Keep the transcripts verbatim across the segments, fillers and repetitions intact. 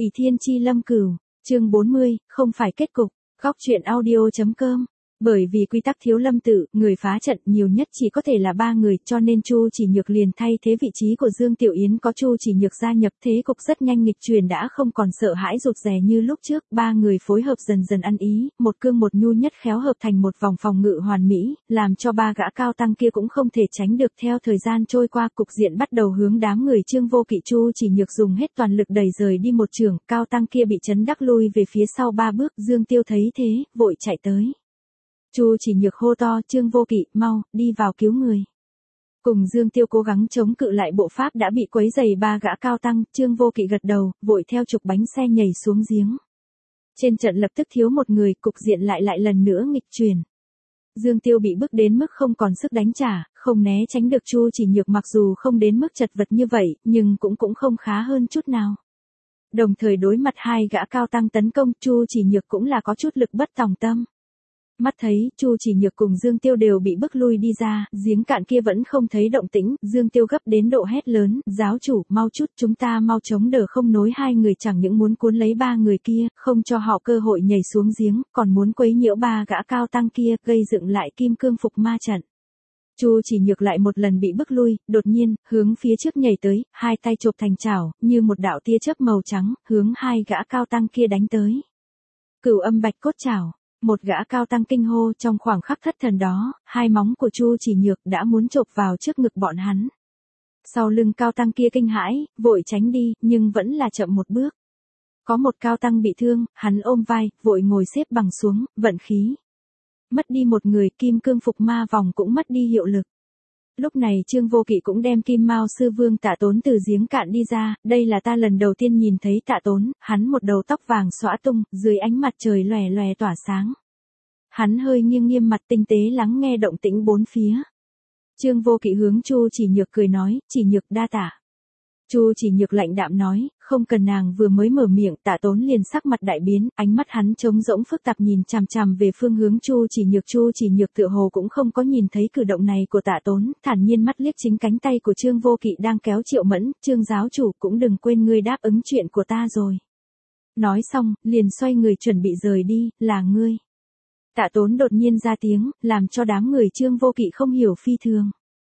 ỷ thiên chi lâm cửu, chương bốn mươi, không phải kết cục, góc truyện audio.com. Bởi vì quy tắc thiếu lâm tự, người phá trận nhiều nhất chỉ có thể là ba người, cho nên Chu Chỉ Nhược liền thay thế vị trí của Dương Tiểu Yến, có Chu Chỉ Nhược gia nhập, thế cục rất nhanh nghịch chuyển, đã không còn sợ hãi rụt rè như lúc trước, ba người phối hợp dần dần ăn ý, một cương một nhu nhất khéo hợp thành một vòng phòng ngự hoàn mỹ, làm cho ba gã cao tăng kia cũng không thể tránh được. Theo thời gian trôi qua, cục diện bắt đầu hướng đám người Trương Vô Kỵ. Chu Chỉ Nhược dùng hết toàn lực đẩy rời đi một trường, cao tăng kia bị chấn đắc lui về phía sau ba bước. Dương Tiêu thấy thế, vội chạy tới. Chu Chỉ Nhược hô to, Trương Vô Kỵ, mau, đi vào cứu người. Cùng Dương Tiêu cố gắng chống cự lại bộ pháp đã bị quấy dày ba gã cao tăng, Trương Vô Kỵ gật đầu, vội theo trục bánh xe nhảy xuống giếng. Trên trận lập tức thiếu một người, cục diện lại lại lần nữa nghịch chuyển. Dương Tiêu bị bức đến mức không còn sức đánh trả, không né tránh được. Chu Chỉ Nhược mặc dù không đến mức chật vật như vậy, nhưng cũng cũng không khá hơn chút nào. Đồng thời đối mặt hai gã cao tăng tấn công, Chu Chỉ Nhược cũng là có chút lực bất tòng tâm. Mắt thấy, Chu Chỉ Nhược cùng Dương Tiêu đều bị bức lui đi ra, giếng cạn kia vẫn không thấy động tĩnh, Dương Tiêu gấp đến độ hét lớn, giáo chủ, mau chút, chúng ta mau chống đỡ, không nối hai người chẳng những muốn cuốn lấy ba người kia, không cho họ cơ hội nhảy xuống giếng, còn muốn quấy nhiễu ba gã cao tăng kia, gây dựng lại kim cương phục ma trận. Chu Chỉ Nhược lại một lần bị bức lui, đột nhiên, hướng phía trước nhảy tới, hai tay chộp thành chảo, như một đạo tia chớp màu trắng, hướng hai gã cao tăng kia đánh tới. Cửu âm bạch cốt chảo. Một gã cao tăng kinh hô, trong khoảng khắc thất thần đó, hai móng của Chu Chỉ Nhược đã muốn chộp vào trước ngực bọn hắn. Sau lưng cao tăng kia kinh hãi, vội tránh đi, nhưng vẫn là chậm một bước. Có một cao tăng bị thương, hắn ôm vai, vội ngồi xếp bằng xuống, vận khí. Mất đi một người, kim cương phục ma vòng cũng mất đi hiệu lực. Lúc này Trương Vô Kỵ cũng đem Kim Mao sư vương Tạ Tốn từ giếng cạn đi ra, đây là ta lần đầu tiên nhìn thấy Tạ Tốn, hắn một đầu tóc vàng xõa tung, dưới ánh mặt trời lòe lòe tỏa sáng. Hắn hơi nghiêng nghiêm mặt, tinh tế lắng nghe động tĩnh bốn phía. Trương Vô Kỵ hướng Chu Chỉ Nhược cười nói, Chỉ Nhược đa tạ. Chu Chỉ Nhược lạnh đạm nói, không cần. Nàng vừa mới mở miệng, Tạ Tốn liền sắc mặt đại biến, ánh mắt hắn trống rỗng phức tạp nhìn chằm chằm về phương hướng Chu Chỉ Nhược. Chu Chỉ Nhược tựa hồ cũng không có nhìn thấy cử động này của Tạ Tốn, thản nhiên mắt liếc chính cánh tay của Trương Vô Kỵ đang kéo Triệu Mẫn, Trương giáo chủ, cũng đừng quên ngươi đáp ứng chuyện của ta rồi. Nói xong, liền xoay người chuẩn bị rời đi, là ngươi. Tạ Tốn đột nhiên ra tiếng, làm cho đám người Trương Vô Kỵ không hiểu phi thường.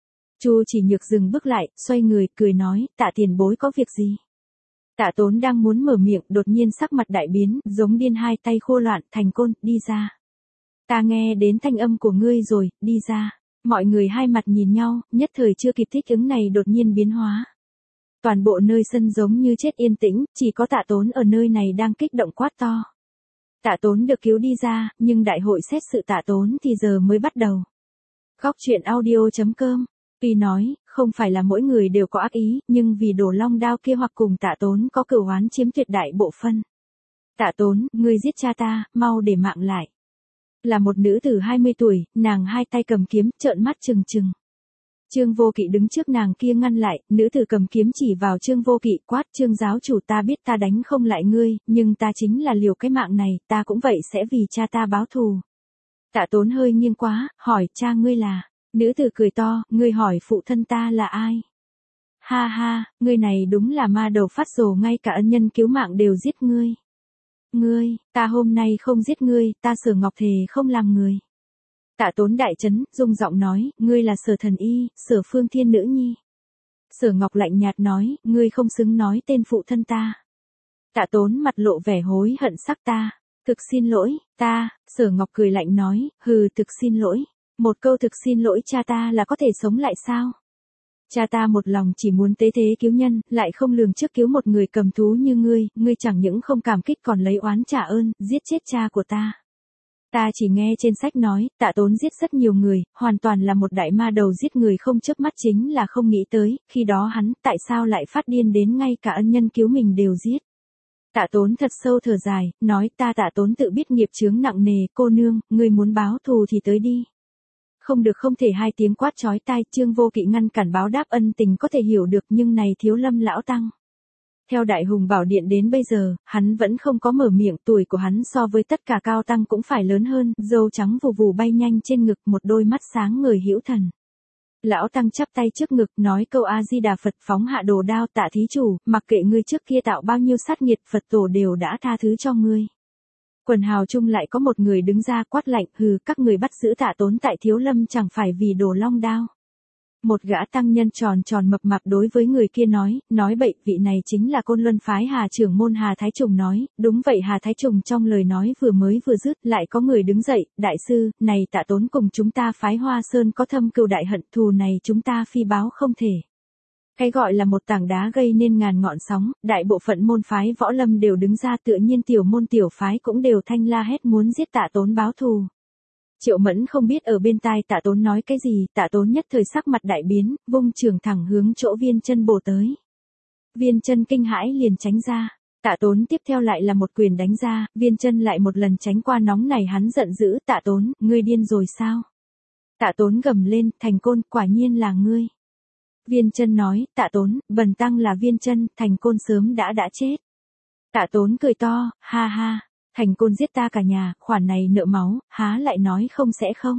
Chu Chỉ Nhược dừng bước lại, xoay người, cười nói, Tạ tiền bối có việc gì? Tạ Tốn đang muốn mở miệng, đột nhiên sắc mặt đại biến, giống điên, hai tay khô loạn, thành côn, đi ra. Ta nghe đến thanh âm của ngươi rồi, đi ra. Mọi người hai mặt nhìn nhau, nhất thời chưa kịp thích ứng này đột nhiên biến hóa. Toàn bộ nơi sân giống như chết yên tĩnh, chỉ có Tạ Tốn ở nơi này đang kích động quát to. Tạ Tốn được cứu đi ra, nhưng đại hội xét sự Tạ Tốn thì giờ mới bắt đầu. Góc truyện audio.com. Tuy nói, không phải là mỗi người đều có ác ý, nhưng vì đổ long đao kia hoặc cùng Tạ Tốn có cửu oán chiếm tuyệt đại bộ phân. Tạ Tốn, ngươi giết cha ta, mau để mạng lại. Là một nữ tử hai mươi tuổi, nàng hai tay cầm kiếm, trợn mắt trừng trừng. Trương Vô Kỵ đứng trước nàng kia ngăn lại, nữ tử cầm kiếm chỉ vào Trương Vô Kỵ, quát, Trương giáo chủ, ta biết ta đánh không lại ngươi, nhưng ta chính là liều cái mạng này, ta cũng vậy sẽ vì cha ta báo thù. Tạ Tốn hơi nghiêng quá, hỏi, cha ngươi là? Nữ tử cười to, ngươi hỏi phụ thân ta là ai? Ha ha, ngươi này đúng là ma đầu phát rồ, ngay cả ân nhân cứu mạng đều giết ngươi. Ngươi, ta hôm nay không giết ngươi, ta Sở Ngọc thề không làm người. Tạ Tốn đại chấn, rung giọng nói, ngươi là Sở Thần Y, Sở Phương Thiên nữ nhi. Sở Ngọc lạnh nhạt nói, ngươi không xứng nói tên phụ thân ta. Tạ Tốn mặt lộ vẻ hối hận sắc, ta, thực xin lỗi, ta. Sở Ngọc cười lạnh nói, hừ, thực xin lỗi. Một câu thực xin lỗi cha ta là có thể sống lại sao? Cha ta một lòng chỉ muốn tế thế cứu nhân, lại không lường trước cứu một người cầm thú như ngươi, ngươi chẳng những không cảm kích còn lấy oán trả ơn, giết chết cha của ta. Ta chỉ nghe trên sách nói, Tạ Tốn giết rất nhiều người, hoàn toàn là một đại ma đầu giết người không chớp mắt, chính là không nghĩ tới, khi đó hắn, tại sao lại phát điên đến ngay cả ân nhân cứu mình đều giết. Tạ Tốn thật sâu thở dài, nói, ta Tạ Tốn tự biết nghiệp chướng nặng nề, cô nương, ngươi muốn báo thù thì tới đi. Không được, không thể, hai tiếng quát chói tai. Trương Vô Kỵ ngăn cản, báo đáp ân tình có thể hiểu được, nhưng này thiếu lâm lão tăng. Theo Đại Hùng Bảo Điện đến bây giờ, hắn vẫn không có mở miệng, tuổi của hắn so với tất cả cao tăng cũng phải lớn hơn, râu trắng vù vù bay nhanh trên ngực, một đôi mắt sáng ngời hữu thần. Lão Tăng chắp tay trước ngực nói câu A-di-đà Phật, phóng hạ đồ đao. Tạ thí chủ, mặc kệ ngươi trước kia tạo bao nhiêu sát nghiệt, Phật tổ đều đã tha thứ cho ngươi. Quần hào chung lại có một người đứng ra quát lạnh, hừ, các người bắt giữ Tạ Tốn tại Thiếu Lâm chẳng phải vì đồ long đao. Một gã tăng nhân tròn tròn mập mạp đối với người kia nói, nói bậy, vị này chính là Côn Luân phái Hà trưởng môn Hà Thái Trùng nói. Đúng vậy, Hà Thái Trùng trong lời nói vừa mới vừa dứt, lại có người đứng dậy, đại sư, này Tạ Tốn cùng chúng ta phái Hoa Sơn có thâm cừu đại hận, thù này chúng ta phi báo không thể. Cái gọi là một tảng đá gây nên ngàn ngọn sóng, đại bộ phận môn phái võ lâm đều đứng ra, tựa nhiên tiểu môn tiểu phái cũng đều thanh la hét muốn giết Tạ Tốn báo thù. Triệu Mẫn không biết ở bên tai Tạ Tốn nói cái gì, Tạ Tốn nhất thời sắc mặt đại biến, vung trường thẳng hướng chỗ Viên Chân bổ tới. Viên Chân kinh hãi liền tránh ra, Tạ Tốn tiếp theo lại là một quyền đánh ra, Viên Chân lại một lần tránh qua, nóng này hắn giận dữ, Tạ Tốn, ngươi điên rồi sao? Tạ Tốn gầm lên, Thành Côn, quả nhiên là ngươi. Viên Chân nói, Tạ Tốn, bần tăng là Viên Chân, Thành Côn sớm đã đã chết. Tạ Tốn cười to, ha ha. Thành Côn giết ta cả nhà, khoản này nợ máu, há lại nói không sẽ không.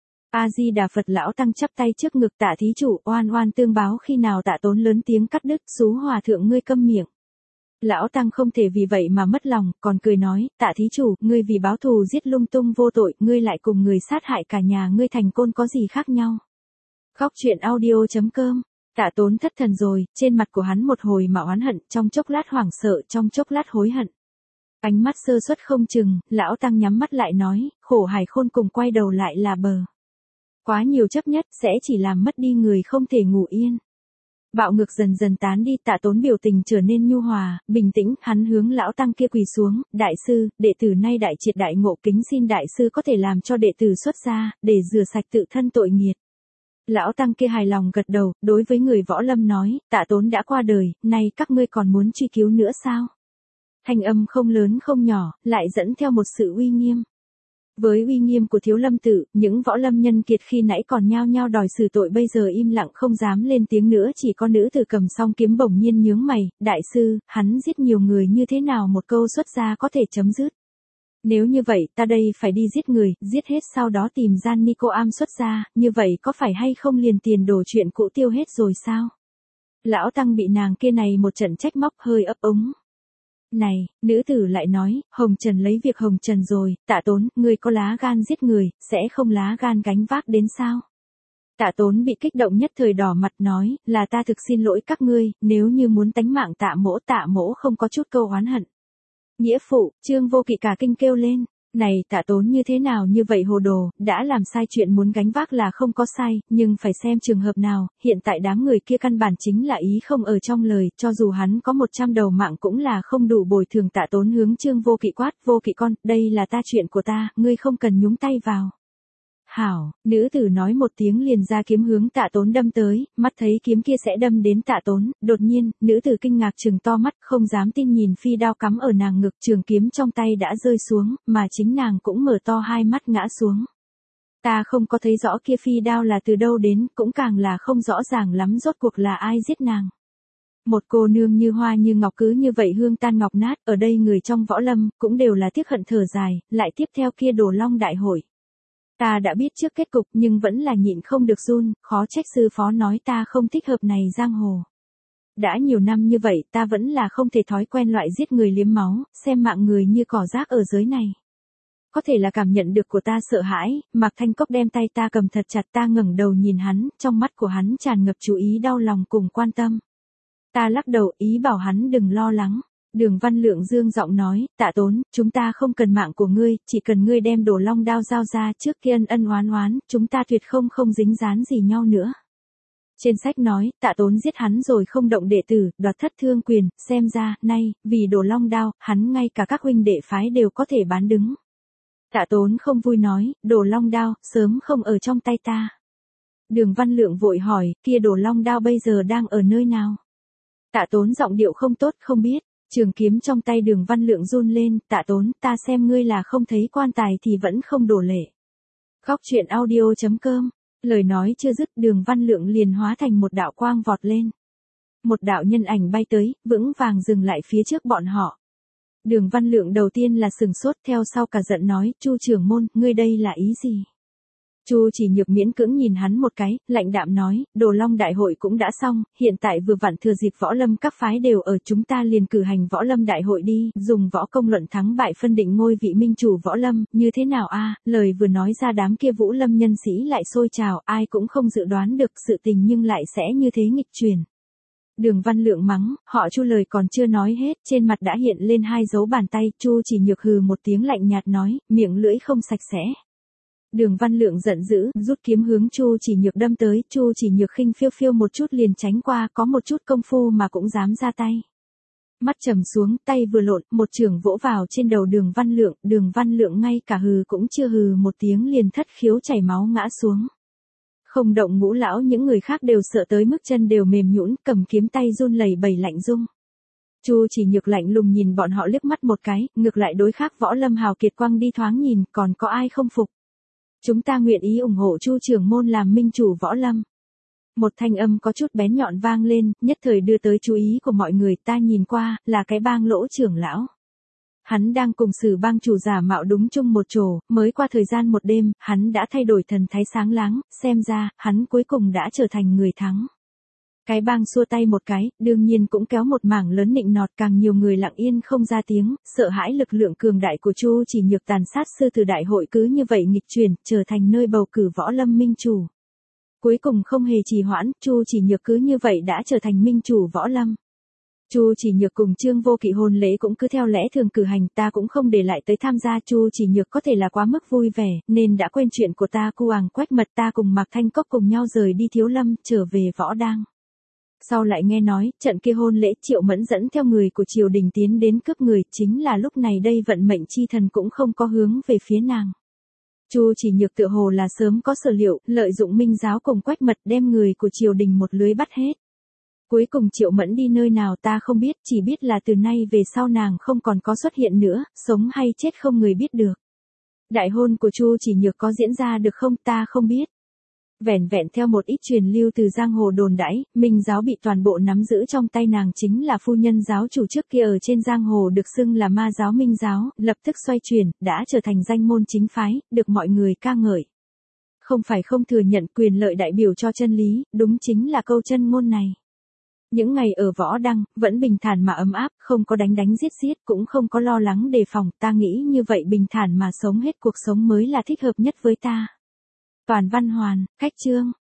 A-di-đà Phật. Lão Tăng chắp tay trước ngực, Tạ thí chủ, oan oan tương báo. Khi nào Tạ Tốn lớn tiếng cắt đứt, xú hòa thượng ngươi câm miệng. Lão Tăng không thể vì vậy mà mất lòng, còn cười nói, Tạ thí chủ, ngươi vì báo thù giết lung tung vô tội, ngươi lại cùng người sát hại cả nhà ngươi, Thành Côn có gì khác nhau. Khóc chuyện audio chấm com. Tạ Tốn thất thần rồi, trên mặt của hắn một hồi mà oán hận, trong chốc lát hoảng sợ, trong chốc lát hối hận. Ánh mắt sơ suất không chừng, Lão Tăng nhắm mắt lại nói, khổ hải khôn cùng quay đầu lại là bờ. Quá nhiều chấp nhất sẽ chỉ làm mất đi người, không thể ngủ yên. Bạo ngược dần dần tán đi, Tạ Tốn biểu tình trở nên nhu hòa, bình tĩnh, hắn hướng Lão Tăng kia quỳ xuống, đại sư, đệ tử nay đại triệt đại ngộ, kính xin đại sư có thể làm cho đệ tử xuất gia, để rửa sạch tự thân tội nghiệt. Lão Tăng kia hài lòng gật đầu, đối với người võ lâm nói, Tạ Tốn đã qua đời, nay các ngươi còn muốn truy cứu nữa sao? Thanh âm không lớn không nhỏ, lại dẫn theo một sự uy nghiêm. Với uy nghiêm của Thiếu Lâm tự, những võ lâm nhân kiệt khi nãy còn nhao nhao đòi xử tội bây giờ im lặng không dám lên tiếng nữa, chỉ có nữ tử cầm song kiếm bỗng nhiên nhướng mày, đại sư, hắn giết nhiều người như thế nào một câu xuất gia có thể chấm dứt. Nếu như vậy, ta đây phải đi giết người, giết hết sau đó tìm gian ni cô am xuất gia, như vậy có phải hay không liền tiền đồ chuyện cũ tiêu hết rồi sao? Lão Tăng bị nàng kia này một trận trách móc hơi ấp úng. Này, nữ tử lại nói, Hồng Trần lấy việc Hồng Trần rồi, Tạ Tốn, ngươi có lá gan giết người, sẽ không lá gan gánh vác đến sao? Tạ Tốn bị kích động nhất thời đỏ mặt nói, là ta thực xin lỗi các ngươi, nếu như muốn tánh mạng Tạ mỗ, Tạ mỗ không có chút câu oán hận. Nghĩa phụ, Trương Vô Kỵ cả kinh kêu lên, này Tạ Tốn như thế nào như vậy hồ đồ, đã làm sai chuyện muốn gánh vác là không có sai, nhưng phải xem trường hợp nào, hiện tại đám người kia căn bản chính là ý không ở trong lời, cho dù hắn có một trăm đầu mạng cũng là không đủ bồi thường. Tạ Tốn hướng Trương Vô Kỵ quát, Vô Kỵ con, đây là ta chuyện của ta, ngươi không cần nhúng tay vào. Hảo, nữ tử nói một tiếng liền ra kiếm hướng Tạ Tốn đâm tới, mắt thấy kiếm kia sẽ đâm đến Tạ Tốn, đột nhiên, nữ tử kinh ngạc trừng to mắt, không dám tin nhìn phi đao cắm ở nàng ngực, trường kiếm trong tay đã rơi xuống, mà chính nàng cũng mở to hai mắt ngã xuống. Ta không có thấy rõ kia phi đao là từ đâu đến, cũng càng là không rõ ràng lắm rốt cuộc là ai giết nàng. Một cô nương như hoa như ngọc cứ như vậy hương tan ngọc nát, ở đây người trong võ lâm, cũng đều là tiếc hận thở dài, lại tiếp theo kia Đồ Long đại hội. Ta đã biết trước kết cục nhưng vẫn là nhịn không được run, khó trách sư phó nói ta không thích hợp này giang hồ. Đã nhiều năm như vậy ta vẫn là không thể thói quen loại giết người liếm máu, xem mạng người như cỏ rác ở giới này. Có thể là cảm nhận được của ta sợ hãi, Mạc Thanh Cốc đem tay ta cầm thật chặt, ta ngẩng đầu nhìn hắn, trong mắt của hắn tràn ngập chú ý đau lòng cùng quan tâm. Ta lắc đầu ý bảo hắn đừng lo lắng. Đường Văn Lượng dương giọng nói, Tạ Tốn, chúng ta không cần mạng của ngươi, chỉ cần ngươi đem Đồ Long đao giao ra, trước kia ân ân oán oán, chúng ta tuyệt không không dính dán gì nhau nữa. Trên sách nói, Tạ Tốn giết hắn rồi không động đệ tử, đoạt thất thương quyền, xem ra, nay, vì Đồ Long đao, hắn ngay cả các huynh đệ phái đều có thể bán đứng. Tạ Tốn không vui nói, Đồ Long đao, sớm không ở trong tay ta. Đường Văn Lượng vội hỏi, kia Đồ Long đao bây giờ đang ở nơi nào? Tạ Tốn giọng điệu không tốt, không biết. Trường kiếm trong tay Đường Văn Lượng run lên, Tạ Tốn, ta xem ngươi là không thấy quan tài thì vẫn không đổ lệ. Khóc chuyện audio chấm com. Lời nói chưa dứt, Đường Văn Lượng liền hóa thành một đạo quang vọt lên. Một đạo nhân ảnh bay tới, vững vàng dừng lại phía trước bọn họ. Đường Văn Lượng đầu tiên là sừng sốt, theo sau cả giận nói, Chu trưởng môn, ngươi đây là ý gì? Chu Chỉ Nhược miễn cưỡng nhìn hắn một cái, lạnh đạm nói, Đồ Long đại hội cũng đã xong, hiện tại vừa vặn thừa dịp võ lâm các phái đều ở, chúng ta liền cử hành võ lâm đại hội đi, dùng võ công luận thắng bại phân định ngôi vị minh chủ võ lâm, như thế nào a? Lời vừa nói ra đám kia vũ lâm nhân sĩ lại sôi trào, ai cũng không dự đoán được sự tình nhưng lại sẽ như thế nghịch chuyển. Đường Văn Lượng mắng, họ Chu lời còn chưa nói hết, trên mặt đã hiện lên hai dấu bàn tay, Chu Chỉ Nhược hừ một tiếng lạnh nhạt nói, miệng lưỡi không sạch sẽ. Đường Văn Lượng giận dữ, rút kiếm hướng Chu Chỉ Nhược đâm tới, Chu Chỉ Nhược khinh phiêu phiêu một chút liền tránh qua, có một chút công phu mà cũng dám ra tay. Mắt trầm xuống, tay vừa lộn, một chưởng vỗ vào trên đầu Đường Văn Lượng, Đường Văn Lượng ngay cả hừ cũng chưa hừ một tiếng liền thất khiếu chảy máu ngã xuống. Không động Ngũ lão những người khác đều sợ tới mức chân đều mềm nhũn, cầm kiếm tay run lẩy bẩy lạnh rung. Chu Chỉ Nhược lạnh lùng nhìn bọn họ liếc mắt một cái, ngược lại đối khác võ lâm hào kiệt quang đi thoáng nhìn, còn có ai không phục. Chúng ta nguyện ý ủng hộ Chu trưởng môn làm minh chủ võ lâm. Một thanh âm có chút bén nhọn vang lên, nhất thời đưa tới chú ý của mọi người, ta nhìn qua, là cái bang Lỗ trưởng lão. Hắn đang cùng Sử bang chủ giả mạo đúng chung một chỗ, mới qua thời gian một đêm, hắn đã thay đổi thần thái sáng láng, xem ra, hắn cuối cùng đã trở thành người thắng. Cái bang xua tay một cái, đương nhiên cũng kéo một mảng lớn nịnh nọt, càng nhiều người lặng yên không ra tiếng, sợ hãi lực lượng cường đại của Chu Chỉ Nhược tàn sát sư tử đại hội cứ như vậy nghịch chuyển, trở thành nơi bầu cử võ lâm minh chủ. Cuối cùng không hề trì hoãn, Chu Chỉ Nhược cứ như vậy đã trở thành minh chủ võ lâm. Chu Chỉ Nhược cùng Trương Vô Kỵ hôn lễ cũng cứ theo lẽ thường cử hành, ta cũng không để lại tới tham gia. Chu Chỉ Nhược có thể là quá mức vui vẻ, nên đã quên chuyện của ta. Cu Hoàng Quách Mật ta cùng Mạc Thanh Cốc cùng nhau rời đi Thiếu Lâm, trở về Võ Đang. Sau lại nghe nói, trận kia hôn lễ Triệu Mẫn dẫn theo người của triều đình tiến đến cướp người, chính là lúc này đây vận mệnh chi thần cũng không có hướng về phía nàng. Chu Chỉ Nhược tựa hồ là sớm có sở liệu, lợi dụng Minh giáo cùng Quách Mật đem người của triều đình một lưới bắt hết. Cuối cùng Triệu Mẫn đi nơi nào ta không biết, chỉ biết là từ nay về sau nàng không còn có xuất hiện nữa, sống hay chết không người biết được. Đại hôn của Chu Chỉ Nhược có diễn ra được không ta không biết. Vẻn vẹn theo một ít truyền lưu từ giang hồ đồn đãi, Minh giáo bị toàn bộ nắm giữ trong tay nàng chính là phu nhân giáo chủ trước kia ở trên giang hồ được xưng là ma giáo Minh giáo, lập tức xoay chuyển, đã trở thành danh môn chính phái, được mọi người ca ngợi. Không phải không thừa nhận quyền lợi đại biểu cho chân lý, đúng chính là câu chân ngôn này. Những ngày ở Võ Đăng, vẫn bình thản mà ấm áp, không có đánh đánh giết giết, cũng không có lo lắng đề phòng, ta nghĩ như vậy bình thản mà sống hết cuộc sống mới là thích hợp nhất với ta. Toàn văn hoàn, cách chương.